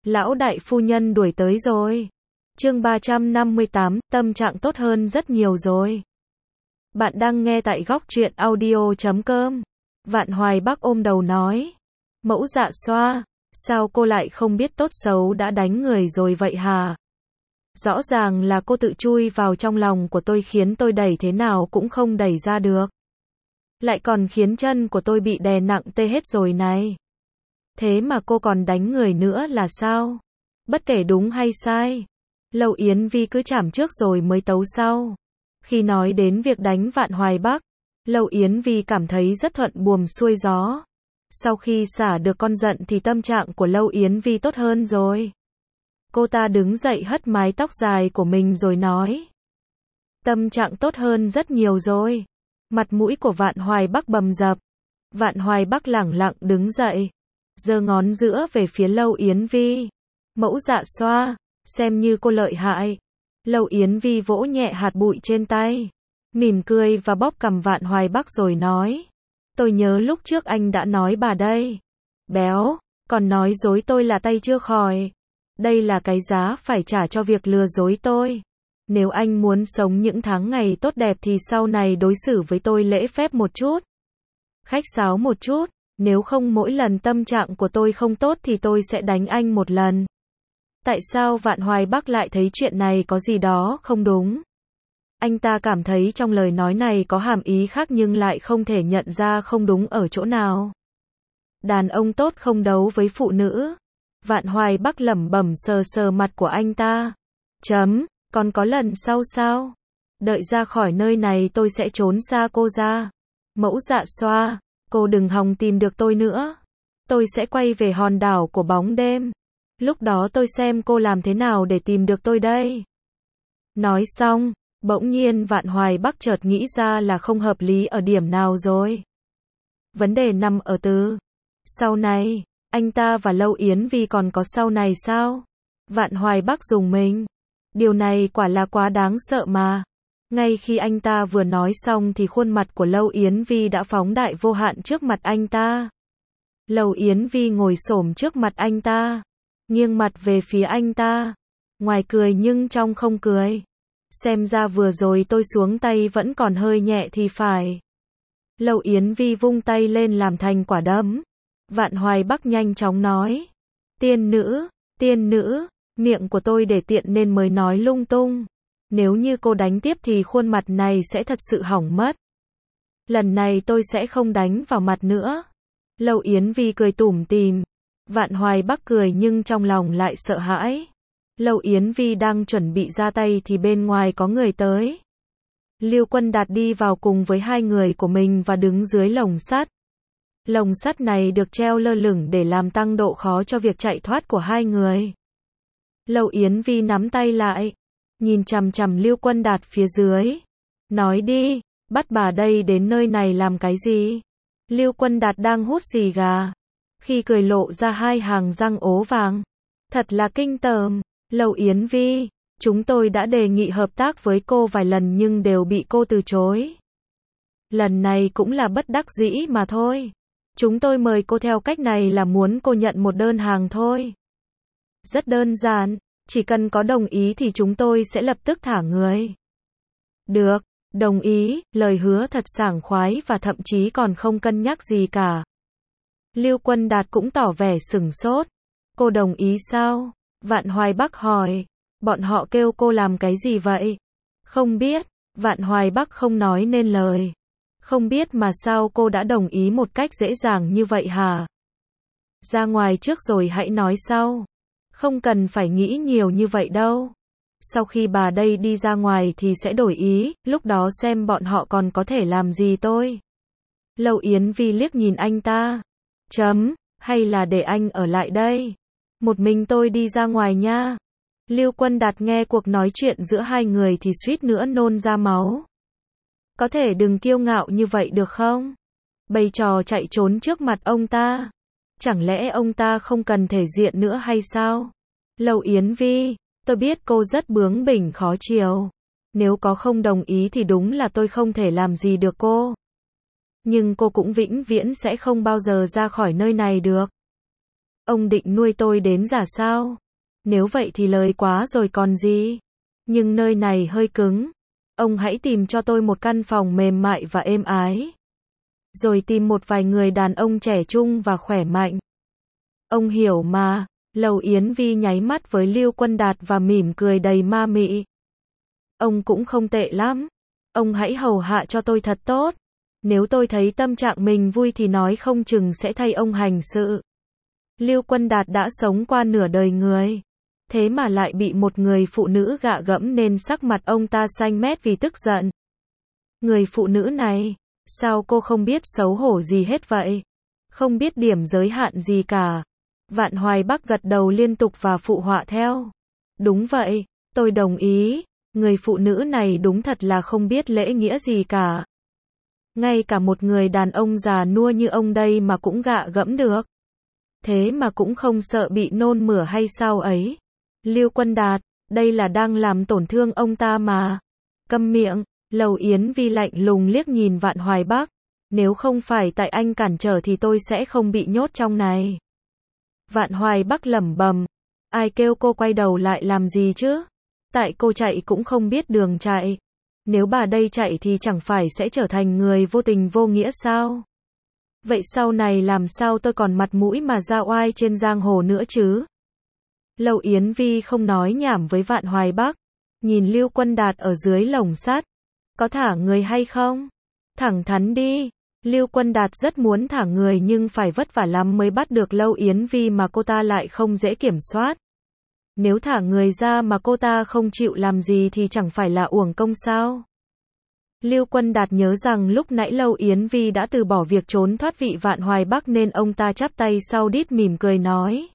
Lão đại phu nhân đuổi tới rồi. Chương 358, tâm trạng tốt hơn rất nhiều rồi. Bạn đang nghe tại góc truyện audio.com. Vạn Hoài Bắc ôm đầu nói. Mẫu Dạ Xoa, sao cô lại không biết tốt xấu đã đánh người rồi vậy hả? Rõ ràng là cô tự chui vào trong lòng của tôi khiến tôi đẩy thế nào cũng không đẩy ra được. Lại còn khiến chân của tôi bị đè nặng tê hết rồi này. Thế mà cô còn đánh người nữa là sao? Bất kể đúng hay sai, Lâu Yến Vi cứ chảm trước rồi mới tấu sau. Khi nói đến việc đánh Vạn Hoài Bắc, Lâu Yến Vi cảm thấy rất thuận buồm xuôi gió. Sau khi xả được con giận thì tâm trạng của Lâu Yến Vi tốt hơn rồi. Cô ta đứng dậy hất mái tóc dài của mình rồi nói. Tâm trạng tốt hơn rất nhiều rồi. Mặt mũi của Vạn Hoài Bắc bầm dập. Vạn Hoài Bắc lẳng lặng đứng dậy, giơ ngón giữa về phía Lâu Yến Vi. Mẫu Dạ Xoa, xem như cô lợi hại. Lâu Yến Vi vỗ nhẹ hạt bụi trên tay, mỉm cười và bóp cằm Vạn Hoài Bắc rồi nói. Tôi nhớ lúc trước anh đã nói bà đây. Béo, còn nói dối tôi là tay chưa khỏi. Đây là cái giá phải trả cho việc lừa dối tôi. Nếu anh muốn sống những tháng ngày tốt đẹp thì sau này đối xử với tôi lễ phép một chút, khách sáo một chút. Nếu không mỗi lần tâm trạng của tôi không tốt thì tôi sẽ đánh anh một lần. Tại sao Vạn Hoài Bắc lại thấy chuyện này có gì đó không đúng? Anh ta cảm thấy trong lời nói này có hàm ý khác nhưng lại không thể nhận ra không đúng ở chỗ nào. Đàn ông tốt không đấu với phụ nữ. Vạn Hoài Bắc lẩm bẩm sờ sờ mặt của anh ta. Còn có lần sau sao? Đợi ra khỏi nơi này tôi sẽ trốn xa cô ra. Mẫu Dạ Xoa, cô đừng hòng tìm được tôi nữa. Tôi sẽ quay về hòn đảo của bóng đêm. Lúc đó tôi xem cô làm thế nào để tìm được tôi đây. Nói xong, bỗng nhiên Vạn Hoài Bắc chợt nghĩ ra là không hợp lý ở điểm nào rồi. Vấn đề nằm ở từ sau này. Anh ta và Lâu Yến Vi còn có sau này sao? Vạn Hoài Bắc rùng mình. Điều này quả là quá đáng sợ mà. Ngay khi anh ta vừa nói xong thì khuôn mặt của Lâu Yến Vi đã phóng đại vô hạn trước mặt anh ta. Lâu Yến Vi ngồi xổm trước mặt anh ta, nghiêng mặt về phía anh ta, ngoài cười nhưng trong không cười. Xem ra vừa rồi tôi xuống tay vẫn còn hơi nhẹ thì phải. Lâu Yến Vi vung tay lên làm thành quả đấm. Vạn Hoài Bắc nhanh chóng nói. Tiên nữ, miệng của tôi để tiện nên mới nói lung tung. Nếu như cô đánh tiếp thì khuôn mặt này sẽ thật sự hỏng mất. Lần này tôi sẽ không đánh vào mặt nữa. Lâu Yến Vi cười tủm tỉm. Vạn Hoài Bắc cười nhưng trong lòng lại sợ hãi. Lâu Yến Vi đang chuẩn bị ra tay thì bên ngoài có người tới. Lưu Quân Đạt đi vào cùng với hai người của mình và đứng dưới lồng sắt. Lồng sắt này được treo lơ lửng để làm tăng độ khó cho việc chạy thoát của hai người. Lâu Yến Vi nắm tay lại, nhìn chằm chằm Lưu Quân Đạt phía dưới. Nói đi, bắt bà đây đến nơi này làm cái gì? Lưu Quân Đạt đang hút xì gà. Khi cười lộ ra hai hàng răng ố vàng. Thật là kinh tởm. Lâu Yến Vi, chúng tôi đã đề nghị hợp tác với cô vài lần nhưng đều bị cô từ chối. Lần này cũng là bất đắc dĩ mà thôi. Chúng tôi mời cô theo cách này là muốn cô nhận một đơn hàng thôi. Rất đơn giản, chỉ cần có đồng ý thì chúng tôi sẽ lập tức thả người. Được, đồng ý, lời hứa thật sảng khoái và thậm chí còn không cân nhắc gì cả. Lưu Quân Đạt cũng tỏ vẻ sửng sốt. Cô đồng ý sao? Vạn Hoài Bắc hỏi. Bọn họ kêu cô làm cái gì vậy? Không biết. Vạn Hoài Bắc không nói nên lời. Không biết mà sao cô đã đồng ý một cách dễ dàng như vậy hả? Ra ngoài trước rồi hãy nói sau. Không cần phải nghĩ nhiều như vậy đâu. Sau khi bà đây đi ra ngoài thì sẽ đổi ý, lúc đó xem bọn họ còn có thể làm gì tôi. Lâu Yến Vi liếc nhìn anh ta. Hay là để anh ở lại đây? Một mình tôi đi ra ngoài nha. Lưu Quân Đạt nghe cuộc nói chuyện giữa hai người thì suýt nữa nôn ra máu. Có thể đừng kiêu ngạo như vậy được không? Bày trò chạy trốn trước mặt ông ta. Chẳng lẽ ông ta không cần thể diện nữa hay sao? Lâu Yến Vi, tôi biết cô rất bướng bỉnh khó chiều. Nếu có không đồng ý thì đúng là tôi không thể làm gì được cô. Nhưng cô cũng vĩnh viễn sẽ không bao giờ ra khỏi nơi này được. Ông định nuôi tôi đến già sao? Nếu vậy thì lời quá rồi còn gì. Nhưng nơi này hơi cứng. Ông hãy tìm cho tôi một căn phòng mềm mại và êm ái. Rồi tìm một vài người đàn ông trẻ trung và khỏe mạnh. Ông hiểu mà. Lầu Yến Vi nháy mắt với Lưu Quân Đạt và mỉm cười đầy ma mị. Ông cũng không tệ lắm. Ông hãy hầu hạ cho tôi thật tốt. Nếu tôi thấy tâm trạng mình vui thì nói không chừng sẽ thay ông hành sự. Lưu Quân Đạt đã sống qua nửa đời người. Thế mà lại bị một người phụ nữ gạ gẫm nên sắc mặt ông ta xanh mét vì tức giận. Người phụ nữ này, sao cô không biết xấu hổ gì hết vậy? Không biết điểm giới hạn gì cả. Vạn Hoài Bắc gật đầu liên tục và phụ họa theo. Đúng vậy, tôi đồng ý. Người phụ nữ này đúng thật là không biết lễ nghĩa gì cả. Ngay cả một người đàn ông già nua như ông đây mà cũng gạ gẫm được. Thế mà cũng không sợ bị nôn mửa hay sao ấy. Lưu Quân Đạt, đây là đang làm tổn thương ông ta mà. Câm miệng. Lầu Yến Vi lạnh lùng liếc nhìn Vạn Hoài Bắc. Nếu không phải tại anh cản trở thì tôi sẽ không bị nhốt trong này. Vạn Hoài Bắc lẩm bẩm. Ai kêu cô quay đầu lại làm gì chứ? Tại cô chạy cũng không biết đường chạy. Nếu bà đây chạy thì chẳng phải sẽ trở thành người vô tình vô nghĩa sao? Vậy sau này làm sao tôi còn mặt mũi mà ra oai trên giang hồ nữa chứ? Lầu Yến Vi không nói nhảm với Vạn Hoài Bắc. Nhìn Lưu Quân Đạt ở dưới lồng sắt. Có thả người hay không? Thẳng thắn đi. Lưu Quân Đạt rất muốn thả người nhưng phải vất vả lắm mới bắt được Lâu Yến Vi mà cô ta lại không dễ kiểm soát. Nếu thả người ra mà cô ta không chịu làm gì thì chẳng phải là uổng công sao? Lưu Quân Đạt nhớ rằng lúc nãy Lâu Yến Vi đã từ bỏ việc trốn thoát vị Vạn Hoài Bắc nên ông ta chắp tay sau đít mỉm cười nói.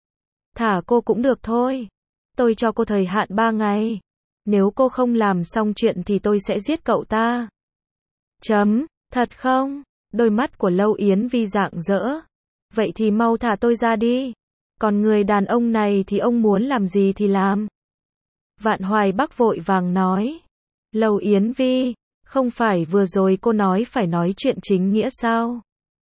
Thả cô cũng được thôi. Tôi cho cô thời hạn 3 ngày. Nếu cô không làm xong chuyện thì tôi sẽ giết cậu ta. Thật không? Đôi mắt của Lâu Yến Vi rạng rỡ. Vậy thì mau thả tôi ra đi. Còn người đàn ông này thì ông muốn làm gì thì làm. Vạn Hoài Bắc vội vàng nói. Lâu Yến Vi, không phải vừa rồi cô nói phải nói chuyện chính nghĩa sao?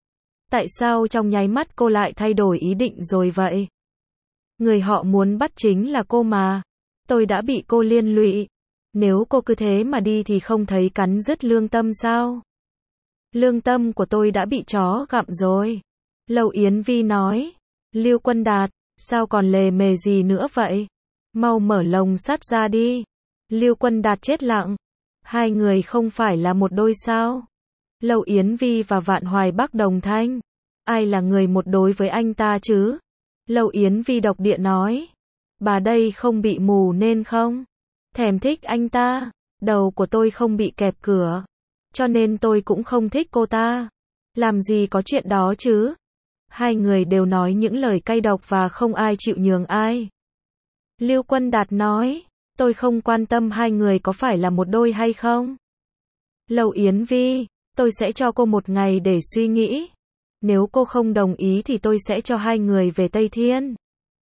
Tại sao trong nháy mắt cô lại thay đổi ý định rồi vậy? Người họ muốn bắt chính là cô mà. Tôi đã bị cô liên lụy. Nếu cô cứ thế mà đi thì không thấy cắn rứt lương tâm sao? Lương tâm của tôi đã bị chó gặm rồi. Lâu Yến Vi nói. Lưu Quân Đạt, sao còn lề mề gì nữa vậy? Mau mở lồng sắt ra đi. Lưu Quân Đạt chết lặng. Hai người không phải là một đôi sao? Lâu Yến Vi và Vạn Hoài Bắc đồng thanh. Ai là người một đối với anh ta chứ? Lâu Yến Vi độc địa nói. Bà đây không bị mù nên không thèm thích anh ta. Đầu của tôi không bị kẹp cửa. Cho nên tôi cũng không thích cô ta. Làm gì có chuyện đó chứ? Hai người đều nói những lời cay độc và không ai chịu nhường ai. Lưu Quân Đạt nói. Tôi không quan tâm hai người có phải là một đôi hay không. Lâu Yến Vi, tôi sẽ cho cô 1 ngày để suy nghĩ. Nếu cô không đồng ý thì tôi sẽ cho hai người về Tây Thiên.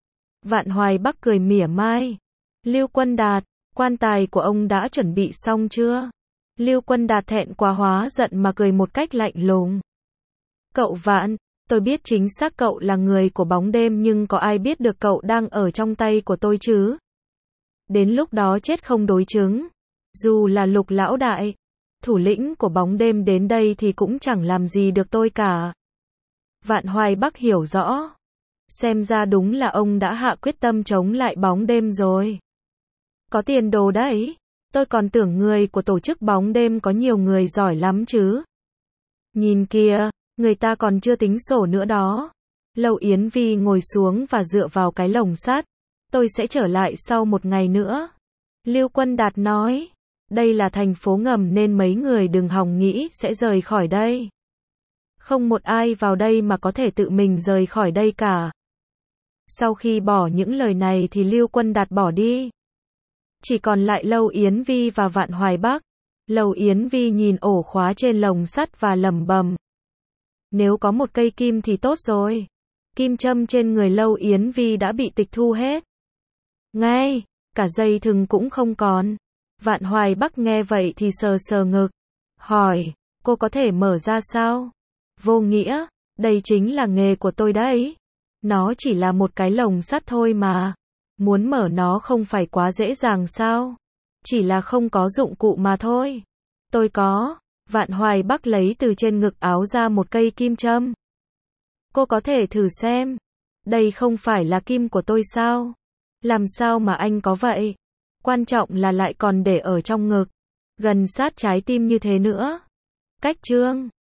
Vạn Hoài Bắc cười mỉa mai. Lưu Quân Đạt, quan tài của ông đã chuẩn bị xong chưa? Lưu Quân Đạt thẹn quá hóa giận mà cười một cách lạnh lùng. Cậu Vạn, tôi biết chính xác cậu là người của bóng đêm nhưng có ai biết được cậu đang ở trong tay của tôi chứ? Đến lúc đó chết không đối chứng. Dù là Lục lão đại, thủ lĩnh của bóng đêm đến đây thì cũng chẳng làm gì được tôi cả. Vạn Hoài Bắc hiểu rõ. Xem ra đúng là ông đã hạ quyết tâm chống lại bóng đêm rồi. Có tiền đồ đấy. Tôi còn tưởng người của tổ chức bóng đêm có nhiều người giỏi lắm chứ. Nhìn kìa, người ta còn chưa tính sổ nữa đó. Lâu Yến Vi ngồi xuống và dựa vào cái lồng sắt. Tôi sẽ trở lại sau 1 ngày nữa. Lưu Quân Đạt nói. Đây là thành phố ngầm nên mấy người đừng hòng nghĩ sẽ rời khỏi đây. Không một ai vào đây mà có thể tự mình rời khỏi đây cả. Sau khi bỏ những lời này thì Lưu Quân Đạt bỏ đi. Chỉ còn lại Lâu Yến Vi và Vạn Hoài Bắc. Lâu Yến Vi nhìn ổ khóa trên lồng sắt và lẩm bẩm. Nếu có một cây kim thì tốt rồi. Kim châm trên người Lâu Yến Vi đã bị tịch thu hết. Ngay, cả dây thừng cũng không còn. Vạn Hoài Bắc nghe vậy thì sờ sờ ngực. Hỏi, cô có thể mở ra sao? Vô nghĩa, đây chính là nghề của tôi đấy. Nó chỉ là một cái lồng sắt thôi mà. Muốn mở nó không phải quá dễ dàng sao? Chỉ là không có dụng cụ mà thôi. Tôi có. Vạn Hoài Bắc lấy từ trên ngực áo ra một cây kim châm. Cô có thể thử xem. Đây không phải là kim của tôi sao? Làm sao mà anh có vậy? Quan trọng là lại còn để ở trong ngực. Gần sát trái tim như thế nữa. Cách trương.